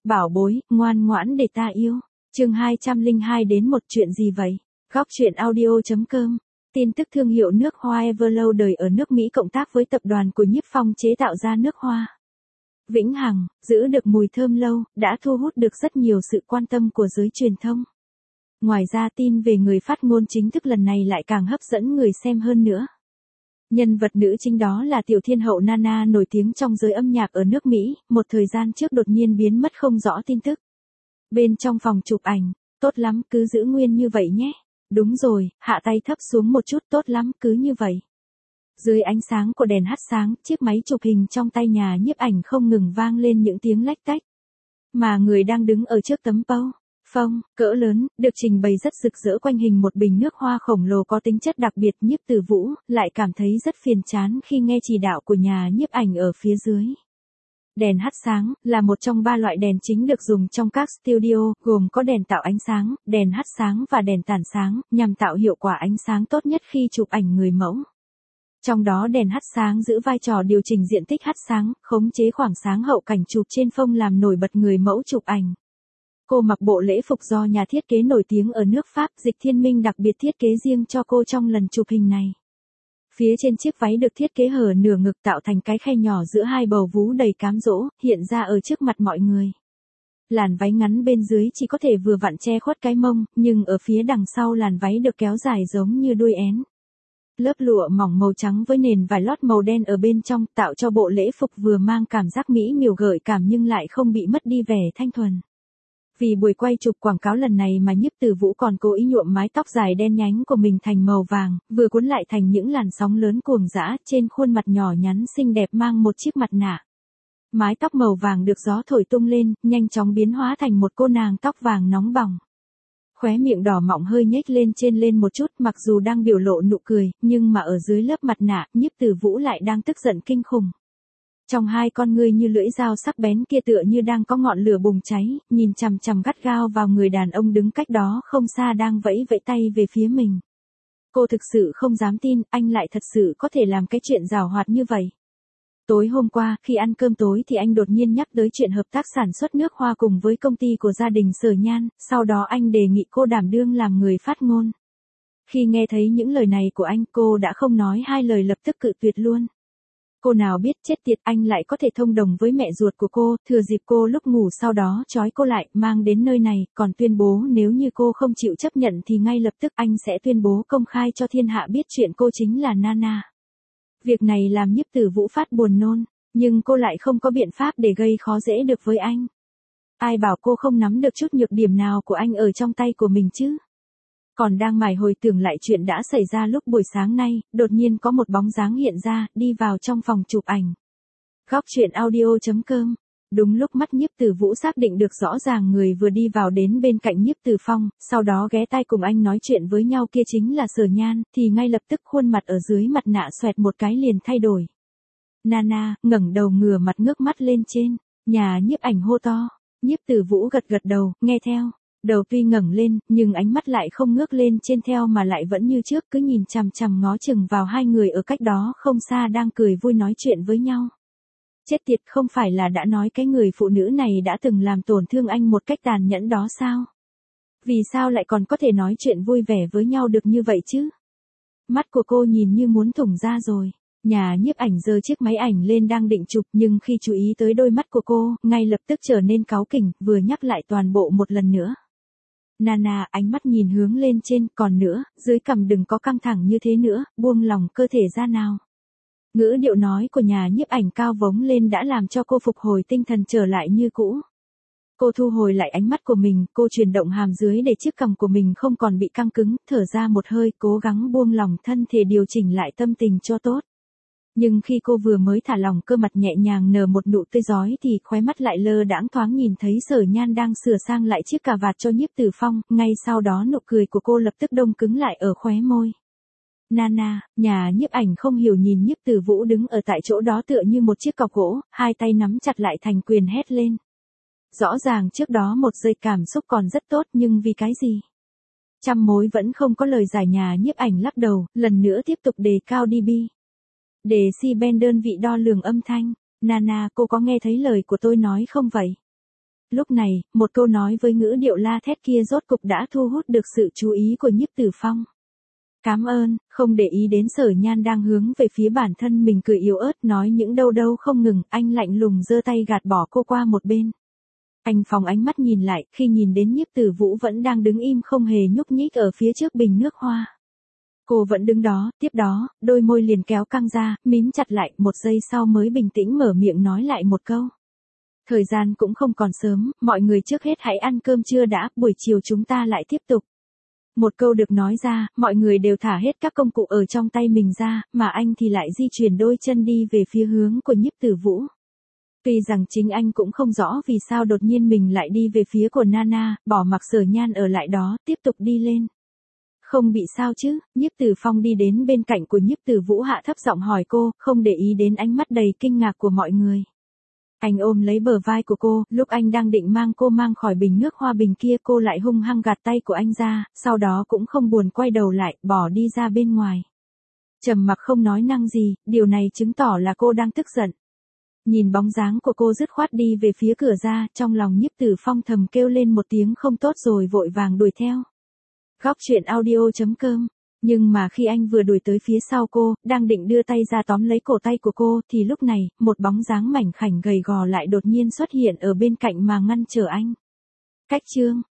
Bảo bối, ngoan ngoãn để ta yêu. Chương 202 đến một chuyện gì vậy? Góc truyện audio.com. Tin tức thương hiệu nước hoa Everlow đời ở nước Mỹ cộng tác với tập đoàn của Nhiếp Phong chế tạo ra nước hoa Vĩnh Hằng, giữ được mùi thơm lâu, đã thu hút được rất nhiều sự quan tâm của giới truyền thông. Ngoài ra tin về người phát ngôn chính thức lần này lại càng hấp dẫn người xem hơn nữa. Nhân vật nữ chính đó là tiểu thiên hậu Nana nổi tiếng trong giới âm nhạc ở nước Mỹ, một thời gian trước đột nhiên biến mất không rõ tin tức. Bên trong phòng chụp ảnh, tốt lắm cứ giữ nguyên như vậy nhé. Đúng rồi, hạ tay thấp xuống một chút, tốt lắm cứ như vậy. Dưới ánh sáng của đèn hắt sáng, chiếc máy chụp hình trong tay nhà nhiếp ảnh không ngừng vang lên những tiếng lách tách. Mà người đang đứng ở trước tấm phông cỡ lớn, được trình bày rất rực rỡ quanh hình một bình nước hoa khổng lồ có tính chất đặc biệt. Nhiếp Tử Vũ lại cảm thấy rất phiền chán khi nghe chỉ đạo của nhà nhiếp ảnh ở phía dưới. Đèn hắt sáng là một trong 3 loại đèn chính được dùng trong các studio, gồm có đèn tạo ánh sáng, đèn hắt sáng và đèn tản sáng, nhằm tạo hiệu quả ánh sáng tốt nhất khi chụp ảnh người mẫu. Trong đó đèn hắt sáng giữ vai trò điều chỉnh diện tích hắt sáng, khống chế khoảng sáng hậu cảnh chụp trên phông làm nổi bật người mẫu chụp ảnh. Cô mặc bộ lễ phục do nhà thiết kế nổi tiếng ở nước Pháp Dịch Thiên Minh đặc biệt thiết kế riêng cho cô trong lần chụp hình này. Phía trên chiếc váy được thiết kế hở nửa ngực tạo thành cái khe nhỏ giữa hai bầu vú đầy cám dỗ, hiện ra ở trước mặt mọi người. Làn váy ngắn bên dưới chỉ có thể vừa vặn che khuất cái mông, nhưng ở phía đằng sau làn váy được kéo dài giống như đuôi én. Lớp lụa mỏng màu trắng với nền vải lót màu đen ở bên trong tạo cho bộ lễ phục vừa mang cảm giác mỹ miều gợi cảm nhưng lại không bị mất đi vẻ thanh thuần. Vì buổi quay chụp quảng cáo lần này mà Nhiếp Tử Vũ còn cố ý nhuộm mái tóc dài đen nhánh của mình thành màu vàng, vừa cuốn lại thành những làn sóng lớn cuồng dã, trên khuôn mặt nhỏ nhắn xinh đẹp mang một chiếc mặt nạ. Mái tóc màu vàng được gió thổi tung lên, nhanh chóng biến hóa thành một cô nàng tóc vàng nóng bỏng. Khóe miệng đỏ mọng hơi nhếch lên một chút, mặc dù đang biểu lộ nụ cười, nhưng mà ở dưới lớp mặt nạ, Nhiếp Tử Vũ lại đang tức giận kinh khủng. Trong hai con ngươi như lưỡi dao sắc bén kia tựa như đang có ngọn lửa bùng cháy, nhìn chằm chằm gắt gao vào người đàn ông đứng cách đó không xa đang vẫy vẫy tay về phía mình. Cô thực sự không dám tin, anh lại thật sự có thể làm cái chuyện giàu hoạt như vậy. Tối hôm qua, khi ăn cơm tối thì anh đột nhiên nhắc tới chuyện hợp tác sản xuất nước hoa cùng với công ty của gia đình Sở Nhan, sau đó anh đề nghị cô đảm đương làm người phát ngôn. Khi nghe thấy những lời này của anh, cô đã không nói hai lời lập tức cự tuyệt luôn. Cô nào biết chết tiệt anh lại có thể thông đồng với mẹ ruột của cô, thừa dịp cô lúc ngủ sau đó trói cô lại, mang đến nơi này, còn tuyên bố nếu như cô không chịu chấp nhận thì ngay lập tức anh sẽ tuyên bố công khai cho thiên hạ biết chuyện cô chính là Nana. Việc này làm Nhiếp Tử Vũ phát buồn nôn, nhưng cô lại không có biện pháp để gây khó dễ được với anh. Ai bảo cô không nắm được chút nhược điểm nào của anh ở trong tay của mình chứ? Còn đang mải hồi tưởng lại chuyện đã xảy ra lúc buổi sáng nay, đột nhiên có một bóng dáng hiện ra, đi vào trong phòng chụp ảnh. Góc truyện audio.com. Đúng lúc mắt Nhiếp Tử Vũ xác định được rõ ràng người vừa đi vào đến bên cạnh Nhiếp Tử Phong, sau đó ghé tai cùng anh nói chuyện với nhau kia chính là Sở Nhan, thì ngay lập tức khuôn mặt ở dưới mặt nạ xoẹt một cái liền thay đổi. Nana, ngẩng đầu ngửa mặt ngước mắt lên trên, nhà nhiếp ảnh hô to. Nhiếp Tử Vũ gật gật đầu, nghe theo. Đầu tuy ngẩng lên, nhưng ánh mắt lại không ngước lên trên theo mà lại vẫn như trước cứ nhìn chằm chằm ngó chừng vào hai người ở cách đó không xa đang cười vui nói chuyện với nhau. Chết tiệt, không phải là đã nói cái người phụ nữ này đã từng làm tổn thương anh một cách tàn nhẫn đó sao? Vì sao lại còn có thể nói chuyện vui vẻ với nhau được như vậy chứ? Mắt của cô nhìn như muốn thủng ra rồi. Nhà nhiếp ảnh giơ chiếc máy ảnh lên đang định chụp nhưng khi chú ý tới đôi mắt của cô, ngay lập tức trở nên cáu kỉnh, vừa nhắc lại toàn bộ một lần nữa. Nana, ánh mắt nhìn hướng lên trên, còn nữa, dưới cằm đừng có căng thẳng như thế nữa, buông lòng cơ thể ra nào. Ngữ điệu nói của nhà nhiếp ảnh cao vống lên đã làm cho cô phục hồi tinh thần trở lại như cũ. Cô thu hồi lại ánh mắt của mình, cô chuyển động hàm dưới để chiếc cằm của mình không còn bị căng cứng, thở ra một hơi, cố gắng buông lòng thân thể điều chỉnh lại tâm tình cho tốt. Nhưng khi cô vừa mới thả lỏng cơ mặt nhẹ nhàng nở một nụ tươi rói thì khóe mắt lại lơ đãng thoáng nhìn thấy Sở Nhan đang sửa sang lại chiếc cà vạt cho Nhiếp Tử Phong, ngay sau đó nụ cười của cô lập tức đông cứng lại ở khóe môi. Nana, nhà nhiếp ảnh không hiểu nhìn Nhiếp Tử Vũ đứng ở tại chỗ đó tựa như một chiếc cọc gỗ, hai tay nắm chặt lại thành quyền hét lên. Rõ ràng trước đó một giây cảm xúc còn rất tốt nhưng vì cái gì? Trăm mối vẫn không có lời giải. Nhà nhiếp ảnh lắc đầu, lần nữa tiếp tục đề cao dB. Decibel đơn vị đo lường âm thanh. Nana, cô có nghe thấy lời của tôi nói không vậy? Lúc này, một câu nói với ngữ điệu la thét kia rốt cục đã thu hút được sự chú ý của Nhiếp Tử Phong. Cảm ơn, không để ý đến Sở Nhan đang hướng về phía bản thân mình cười yếu ớt nói những đâu đâu không ngừng, anh lạnh lùng giơ tay gạt bỏ cô qua một bên. Anh phóng ánh mắt nhìn lại, khi nhìn đến Nhiếp Tử Vũ vẫn đang đứng im không hề nhúc nhích ở phía trước bình nước hoa. Cô vẫn đứng đó, tiếp đó, đôi môi liền kéo căng ra, mím chặt lại, một giây sau mới bình tĩnh mở miệng nói lại một câu. Thời gian cũng không còn sớm, mọi người trước hết hãy ăn cơm trưa đã, buổi chiều chúng ta lại tiếp tục. Một câu được nói ra, mọi người đều thả hết các công cụ ở trong tay mình ra, mà anh thì lại di chuyển đôi chân đi về phía hướng của Nhiếp Tử Vũ. Tuy rằng chính anh cũng không rõ vì sao đột nhiên mình lại đi về phía của Nana, bỏ mặc Sở Nhan ở lại đó, tiếp tục đi lên. Không bị sao chứ, Nhiếp Tử Phong đi đến bên cạnh của Nhiếp Tử Vũ hạ thấp giọng hỏi cô, không để ý đến ánh mắt đầy kinh ngạc của mọi người. Anh ôm lấy bờ vai của cô, lúc anh đang định mang cô mang khỏi bình nước hoa bình kia cô lại hung hăng gạt tay của anh ra, sau đó cũng không buồn quay đầu lại, bỏ đi ra bên ngoài. Trầm mặc không nói năng gì, điều này chứng tỏ là cô đang tức giận. Nhìn bóng dáng của cô dứt khoát đi về phía cửa ra, trong lòng Nhiếp Tử Phong thầm kêu lên một tiếng không tốt rồi vội vàng đuổi theo. Góc truyện audio.com. Nhưng mà khi anh vừa đuổi tới phía sau cô, đang định đưa tay ra tóm lấy cổ tay của cô, thì lúc này, một bóng dáng mảnh khảnh gầy gò lại đột nhiên xuất hiện ở bên cạnh mà ngăn trở anh. Cách chương